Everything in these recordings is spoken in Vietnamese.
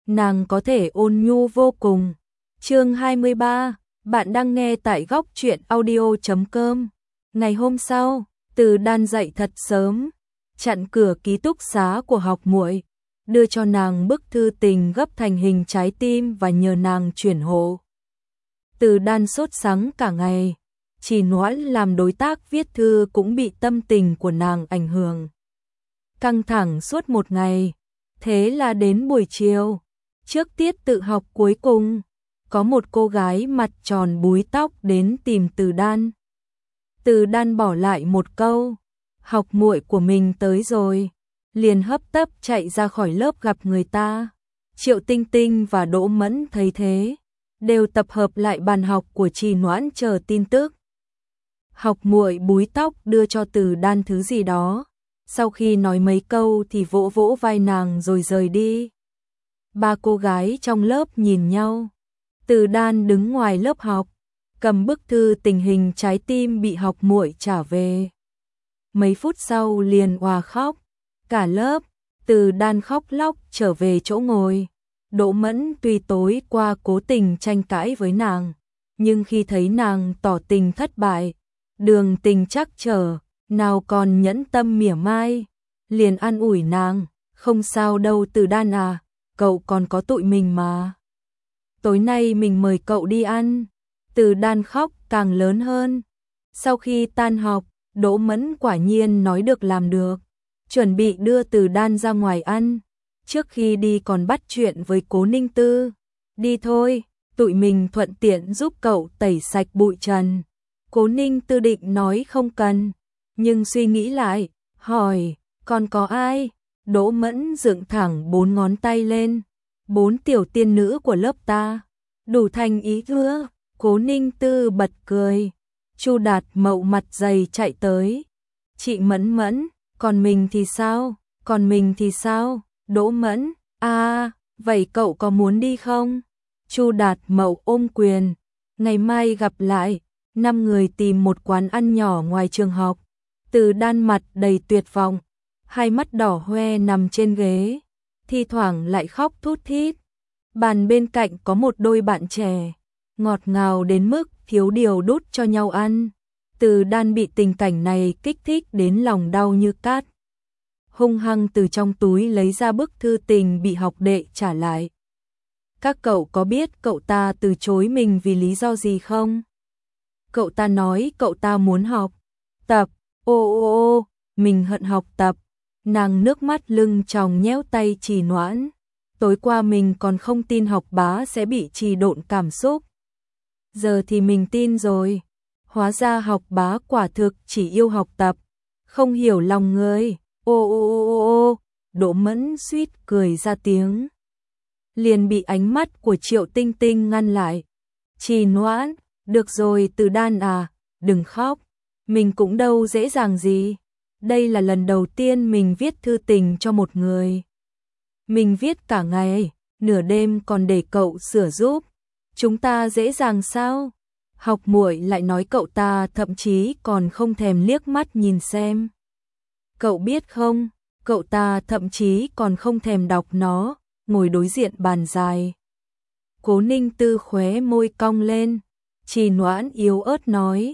nàng có thể ôn nhu vô cùng. Chương 23, bạn đang nghe tại góc truyện audio.com. Ngày hôm sau, Từ Đan dậy thật sớm, chặn cửa ký túc xá của học muội, đưa cho nàng bức thư tình gấp thành hình trái tim và nhờ nàng chuyển hộ. Từ Đan sốt sắng cả ngày, chỉ Noãn làm đối tác viết thư cũng bị tâm tình của nàng ảnh hưởng. Căng thẳng suốt một ngày, thế là đến buổi chiều, trước tiết tự học cuối cùng, có một cô gái mặt tròn búi tóc đến tìm Từ Đan. Từ Đan bỏ lại một câu, học muội của mình tới rồi, liền hấp tấp chạy ra khỏi lớp gặp người ta. Triệu Tinh Tinh và Đỗ Mẫn thấy thế, đều tập hợp lại bàn học của Trì Noãn chờ tin tức. Học muội búi tóc đưa cho Từ Đan thứ gì đó, sau khi nói mấy câu thì vỗ vỗ vai nàng rồi rời đi. Ba cô gái trong lớp nhìn nhau. Từ Đan đứng ngoài lớp học, cầm bức thư tình hình trái tim bị học muội trả về. Mấy phút sau liền òa khóc, cả lớp. Từ Đan khóc lóc trở về chỗ ngồi. Đỗ Mẫn tuy tối qua cố tình tranh cãi với nàng, nhưng khi thấy nàng tỏ tình thất bại, đường tình trắc trở, nào còn nhẫn tâm mỉa mai, liền an ủi nàng, không sao đâu Từ Đan à, cậu còn có tụi mình mà. Tối nay mình mời cậu đi ăn. Từ Đan khóc càng lớn hơn. Sau khi tan học, Đỗ Mẫn quả nhiên nói được làm được, chuẩn bị đưa Từ Đan ra ngoài ăn. Trước khi đi còn bắt chuyện với Cố Ninh Tư. Đi thôi, tụi mình thuận tiện giúp cậu tẩy sạch bụi trần. Cố Ninh Tư định nói không cần, nhưng suy nghĩ lại, hỏi, còn có ai? Đỗ Mẫn dựng thẳng 4 ngón tay lên. 4 tiểu tiên nữ của lớp ta. Đủ thành ý chưa? Cố Ninh Tư bật cười. Chu Đạt Mậu mặt dày chạy tới. Chị Mẫn Mẫn, còn mình thì sao? Còn mình thì sao? Đỗ Mẫn, vậy cậu có muốn đi không? Chu Đạt Mậu ôm quyền. Ngày mai gặp lại. 5 người tìm một quán ăn nhỏ ngoài trường học. Từ Đan mặt đầy tuyệt vọng, hai mắt đỏ hoe nằm trên ghế, thi thoảng lại khóc thút thít. Bàn bên cạnh có một đôi bạn trẻ, ngọt ngào đến mức thiếu điều đút cho nhau ăn. Từ Đan bị tình cảnh này kích thích đến lòng đau như cát. Hung hăng từ trong túi lấy ra bức thư tình bị học đệ trả lại. Các cậu có biết cậu ta từ chối mình vì lý do gì không? Cậu ta nói cậu ta muốn học tập. Ô, mình hận học tập. Nàng nước mắt lưng tròng nhéo tay Trì Noãn. Tối qua mình còn không tin học bá sẽ bị trì độn cảm xúc. Giờ thì mình tin rồi. Hóa ra học bá quả thực chỉ yêu học tập, không hiểu lòng người. Ô, Đỗ Mẫn suýt cười ra tiếng. Liền bị ánh mắt của Triệu Tinh Tinh ngăn lại. Trì Noãn, được rồi Từ Đan à, đừng khóc. Mình cũng đâu dễ dàng gì. Đây là lần đầu tiên mình viết thư tình cho một người. Mình viết cả ngày, nửa đêm còn để cậu sửa giúp. Chúng ta dễ dàng sao? Học muội lại nói cậu ta thậm chí còn không thèm liếc mắt nhìn xem. Cậu biết không, cậu ta thậm chí còn không thèm đọc nó, ngồi đối diện bàn dài. Cố Ninh Tư khóe môi cong lên. Trì Noãn yếu ớt nói.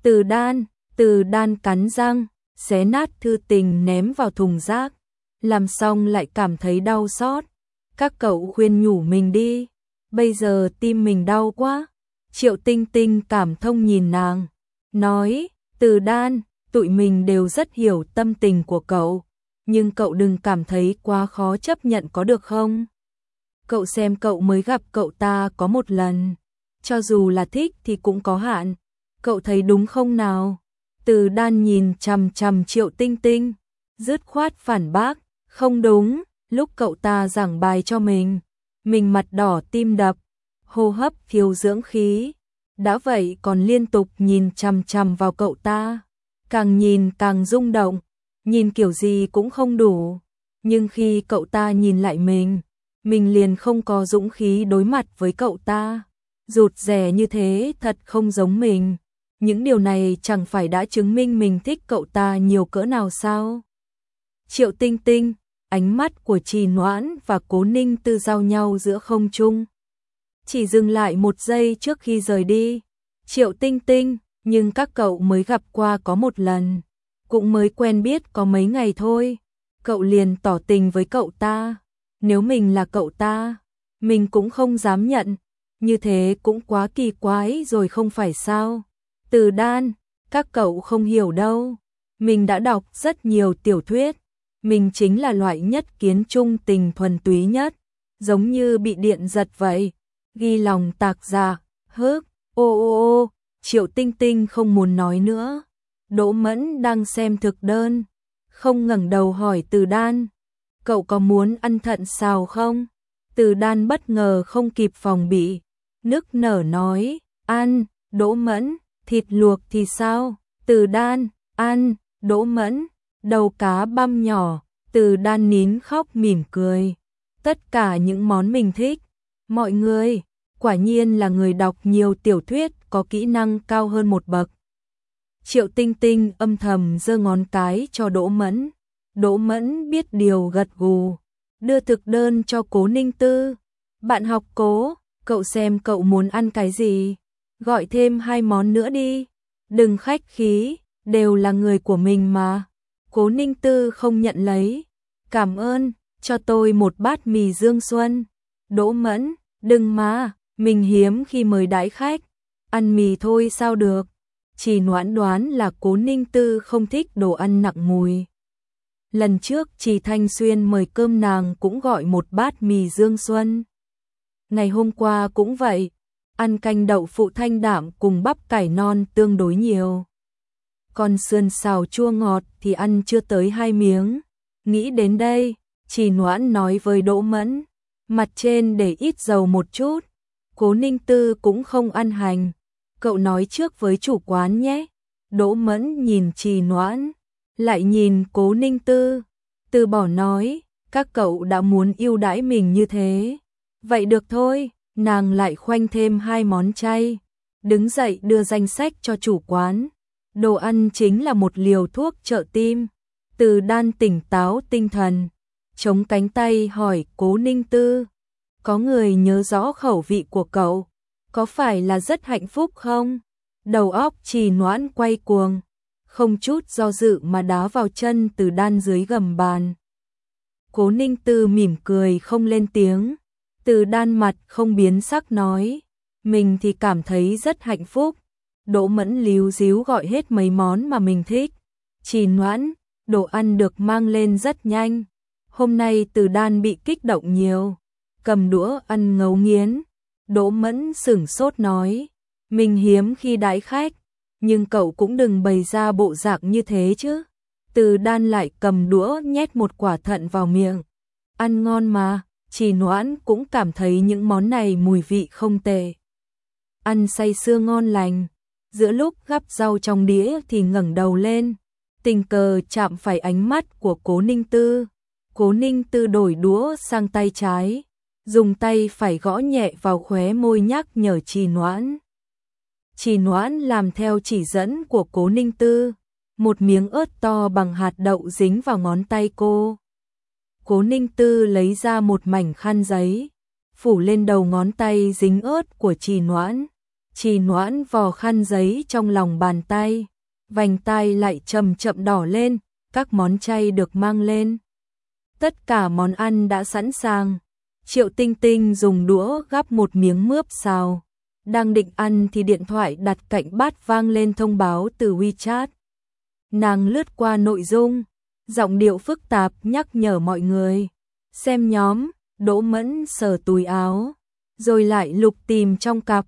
Từ Đan cắn răng, xé nát thư tình ném vào thùng rác. Làm xong lại cảm thấy đau xót. Các cậu khuyên nhủ mình đi. Bây giờ tim mình đau quá. Triệu Tinh Tinh cảm thông nhìn nàng. Nói, Từ Đan, tụi mình đều rất hiểu tâm tình của cậu. Nhưng cậu đừng cảm thấy quá khó chấp nhận có được không? Cậu xem cậu mới gặp cậu ta có một lần. Cho dù là thích thì cũng có hạn. Cậu thấy đúng không nào? Từ Đan nhìn chằm chằm Triệu Tinh Tinh, dứt khoát phản bác, không đúng. Lúc cậu ta giảng bài cho mình mặt đỏ tim đập, hô hấp thiếu dưỡng khí. Đã vậy còn liên tục nhìn chằm chằm vào cậu ta, càng nhìn càng rung động, nhìn kiểu gì cũng không đủ. Nhưng khi cậu ta nhìn lại mình liền không có dũng khí đối mặt với cậu ta. Rụt rè như thế thật không giống mình. Những điều này chẳng phải đã chứng minh mình thích cậu ta nhiều cỡ nào sao? Triệu Tinh Tinh, ánh mắt của Trì Noãn và Cố Ninh Tư giao nhau giữa không trung. Chỉ dừng lại một giây trước khi rời đi. Triệu Tinh Tinh, nhưng các cậu mới gặp qua có một lần, cũng mới quen biết có mấy ngày thôi. Cậu liền tỏ tình với cậu ta. Nếu mình là cậu ta, mình cũng không dám nhận. Như thế cũng quá kỳ quái rồi không phải sao? Từ Đan, các cậu không hiểu đâu. Mình đã đọc rất nhiều tiểu thuyết. Mình chính là loại nhất kiến trung tình thuần túy nhất. Giống như bị điện giật vậy. Ghi lòng tạc dạ, hức, ô. Triệu Tinh Tinh không muốn nói nữa. Đỗ Mẫn đang xem thực đơn, không ngẩng đầu hỏi Từ Đan. Cậu có muốn ăn thận xào không? Từ Đan bất ngờ không kịp phòng bị. Nức nở nói, ăn. Đỗ Mẫn, thịt luộc thì sao? Từ Đan, ăn. Đỗ Mẫn, đầu cá băm nhỏ. Từ Đan nín khóc mỉm cười. Tất cả những món mình thích. Mọi người, quả nhiên là người đọc nhiều tiểu thuyết có kỹ năng cao hơn một bậc. Triệu Tinh Tinh âm thầm giơ ngón cái cho Đỗ Mẫn. Đỗ Mẫn biết điều gật gù, đưa thực đơn cho Cố Ninh Tư. Bạn học Cố, cậu xem cậu muốn ăn cái gì? Gọi thêm 2 món nữa đi. Đừng khách khí, đều là người của mình mà. Cố Ninh Tư không nhận lấy. Cảm ơn, cho tôi một bát mì Dương Xuân. Đỗ Mẫn, đừng mà, mình hiếm khi mời đãi khách. Ăn mì thôi sao được? Chỉ đoán là Cố Ninh Tư không thích đồ ăn nặng mùi. Lần trước Trì Thanh Xuyên mời cơm nàng cũng gọi một bát mì Dương Xuân. Ngày hôm qua cũng vậy, ăn canh đậu phụ thanh đạm cùng bắp cải non tương đối nhiều. Còn sườn xào chua ngọt thì ăn chưa tới 2 miếng. Nghĩ đến đây, Trì Noãn nói với Đỗ Mẫn, mặt trên để ít dầu một chút. Cố Ninh Tư cũng không ăn hành. Cậu nói trước với chủ quán nhé. Đỗ Mẫn nhìn Trì Noãn, lại nhìn Cố Ninh Tư, từ bỏ nói, các cậu đã muốn ưu đãi mình như thế. Vậy được thôi, nàng lại khoanh thêm 2 món chay, đứng dậy đưa danh sách cho chủ quán. Đồ ăn chính là một liều thuốc trợ tim. Từ Đan tỉnh táo tinh thần, chống cánh tay hỏi Cố Ninh Tư, có người nhớ rõ khẩu vị của cậu, có phải là rất hạnh phúc không? Đầu óc Trì Noãn quay cuồng, không chút do dự mà đá vào chân Từ Đan dưới gầm bàn. Cố Ninh Tư mỉm cười không lên tiếng. Từ Đan mặt không biến sắc nói, mình thì cảm thấy rất hạnh phúc. Đỗ Mẫn líu díu gọi hết mấy món mà mình thích. Trì Noãn, đồ ăn được mang lên rất nhanh. Hôm nay Từ Đan bị kích động nhiều, cầm đũa ăn ngấu nghiến. Đỗ Mẫn sửng sốt nói, mình hiếm khi đãi khách, nhưng cậu cũng đừng bày ra bộ dạng như thế chứ. Từ Đan lại cầm đũa nhét một quả thận vào miệng. Ăn ngon mà, Trì Noãn cũng cảm thấy những món này mùi vị không tệ. Ăn say sưa ngon lành. Giữa lúc gắp rau trong đĩa thì ngẩng đầu lên, tình cờ chạm phải ánh mắt của Cố Ninh Tư. Cố Ninh Tư đổi đũa sang tay trái, dùng tay phải gõ nhẹ vào khóe môi nhắc nhở Trì Noãn. Trì Noãn làm theo chỉ dẫn của Cố Ninh Tư, một miếng ớt to bằng hạt đậu dính vào ngón tay cô. Cố Ninh Tư lấy ra một mảnh khăn giấy, phủ lên đầu ngón tay dính ớt của Trì Noãn. Trì Noãn vò khăn giấy trong lòng bàn tay, vành tai lại chậm chậm đỏ lên, các món chay được mang lên. Tất cả món ăn đã sẵn sàng. Triệu Tinh Tinh dùng đũa gắp một miếng mướp xào. Đang định ăn thì điện thoại đặt cạnh bát vang lên thông báo từ WeChat. Nàng lướt qua nội dung, giọng điệu phức tạp nhắc nhở mọi người. Xem nhóm, Đỗ Mẫn sờ túi áo, rồi lại lục tìm trong cặp.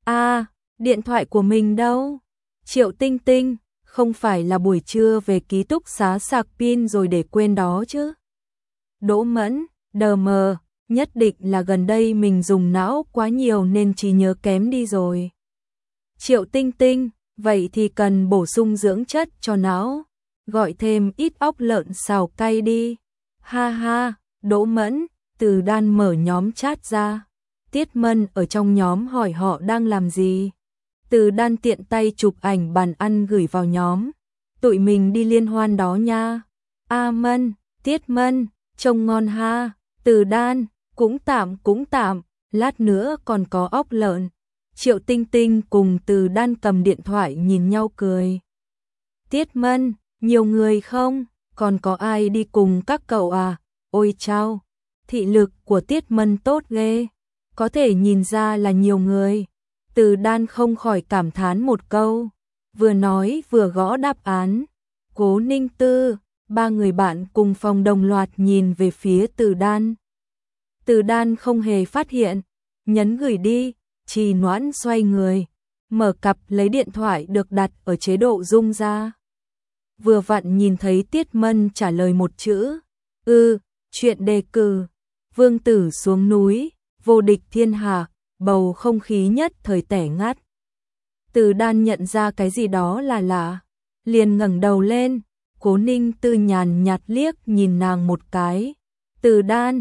Điện thoại của mình đâu? Triệu Tinh Tinh, không phải là buổi trưa về ký túc xá sạc pin rồi để quên đó chứ? Đỗ Mẫn, đờ mờ, nhất định là gần đây mình dùng não quá nhiều nên trí nhớ kém đi rồi. Triệu Tinh Tinh, vậy thì cần bổ sung dưỡng chất cho não, gọi thêm ít óc lợn xào cay đi. Ha ha, Đỗ Mẫn, Từ Đan mở nhóm chat ra. Tiết Mân ở trong nhóm hỏi họ đang làm gì. Từ Đan tiện tay chụp ảnh bàn ăn gửi vào nhóm. Tụi mình đi liên hoan đó nha. Mân, Tiết Mân, trông ngon ha, Từ Đan, cũng tạm, lát nữa còn có ốc lợn. Triệu Tinh Tinh cùng Từ Đan cầm điện thoại nhìn nhau cười. Tiết Mân, nhiều người không? Còn có ai đi cùng các cậu à? Ôi chao, thị lực của Tiết Mân tốt ghê, có thể nhìn ra là nhiều người. Từ Đan không khỏi cảm thán một câu, vừa nói vừa gõ đáp án. Cố Ninh Tư, ba người bạn cùng phòng đồng loạt nhìn về phía Từ Đan. Từ Đan không hề phát hiện, nhấn gửi đi, Trì Noãn xoay người, mở cặp lấy điện thoại được đặt ở chế độ rung ra. Vừa vặn nhìn thấy Tiết Mân trả lời một chữ, chuyện đề cử, vương tử xuống núi, vô địch thiên hạ, bầu không khí nhất thời tẻ ngắt. Từ Đan nhận ra cái gì đó là lạ, liền ngẩng đầu lên, Cố Ninh Tư nhàn nhạt liếc nhìn nàng một cái. Từ Đan,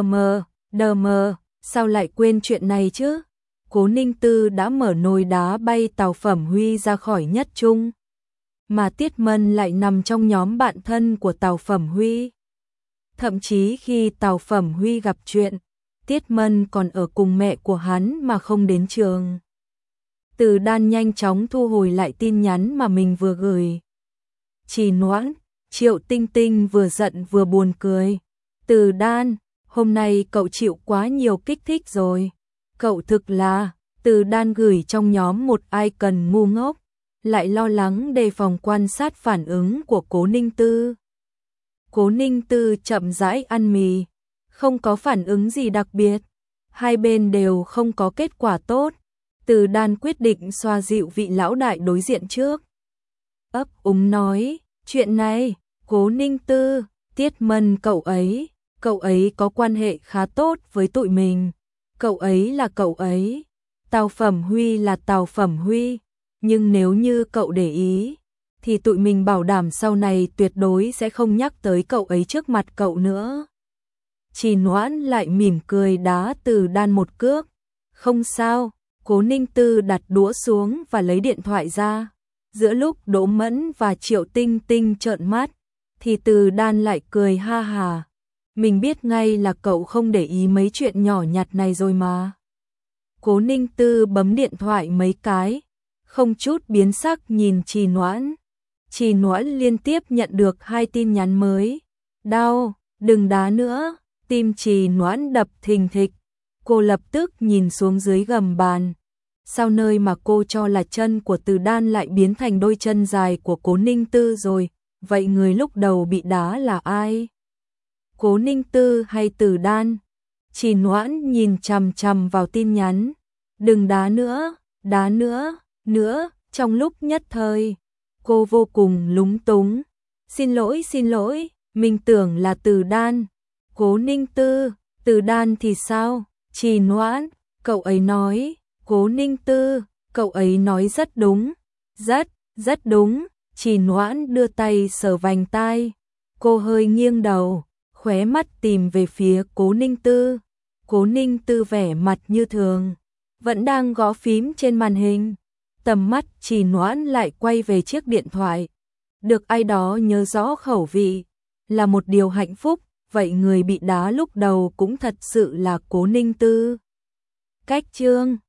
đờ mờ, sao lại quên chuyện này chứ? Cố Ninh Tư đã mở nồi đá bay Tào Phẩm Huy ra khỏi nhất trung, mà Tiết Mân lại nằm trong nhóm bạn thân của Tào Phẩm Huy. Thậm chí khi Tào Phẩm Huy gặp chuyện, Tiết Mân còn ở cùng mẹ của hắn mà không đến trường. Từ Đan nhanh chóng thu hồi lại tin nhắn mà mình vừa gửi. Trì Noãn, Triệu Tinh Tinh vừa giận vừa buồn cười. Từ Đan, hôm nay cậu chịu quá nhiều kích thích rồi. Cậu thực là, Từ Đan gửi trong nhóm một icon ngu ngốc, lại lo lắng đề phòng quan sát phản ứng của Cố Ninh Tư. Cố Ninh Tư chậm rãi ăn mì, không có phản ứng gì đặc biệt, hai bên đều không có kết quả tốt. Từ Đan quyết định xoa dịu vị lão đại đối diện trước. Ấp úng nói, chuyện này, Cố Ninh Tư, Tiết Mân cậu ấy có quan hệ khá tốt với tụi mình. Cậu ấy là cậu ấy, Tào Phẩm Huy là Tào Phẩm Huy, nhưng nếu như cậu để ý, thì tụi mình bảo đảm sau này tuyệt đối sẽ không nhắc tới cậu ấy trước mặt cậu nữa. Trì Noãn lại mỉm cười đá Từ Đan một cước. Không sao, Cố Ninh Tư đặt đũa xuống và lấy điện thoại ra. Giữa lúc Đỗ Mẫn và Triệu Tinh Tinh trợn mắt, thì Từ Đan lại cười ha hà. Mình biết ngay là cậu không để ý mấy chuyện nhỏ nhặt này rồi mà. Cố Ninh Tư bấm điện thoại mấy cái, không chút biến sắc nhìn Trì Noãn. Trì Noãn liên tiếp nhận được 2 tin nhắn mới. Đau, đừng đá nữa. Tim Trì Noãn đập thình thịch. Cô lập tức nhìn xuống dưới gầm bàn. Sao nơi mà cô cho là chân của Từ Đan lại biến thành đôi chân dài của Cố Ninh Tư rồi? Vậy người lúc đầu bị đá là ai? Cố Ninh Tư hay Từ Đan? Trì Noãn nhìn chằm chằm vào tin nhắn. Đừng đá nữa. Trong lúc nhất thời, cô vô cùng lúng túng. Xin lỗi, mình tưởng là Từ Đan. Cố Ninh Tư, Từ Đan thì sao? Trì Noãn, cậu ấy nói. Cố Ninh Tư, cậu ấy nói rất đúng. Rất đúng. Trì Noãn đưa tay sờ vành tai. Cô hơi nghiêng đầu, khóe mắt tìm về phía Cố Ninh Tư. Cố Ninh Tư vẻ mặt như thường, vẫn đang gõ phím trên màn hình. Tầm mắt Trì Noãn lại quay về chiếc điện thoại. Được ai đó nhớ rõ khẩu vị là một điều hạnh phúc, vậy người bị đá lúc đầu cũng thật sự là Cố Ninh Tư. Cách chương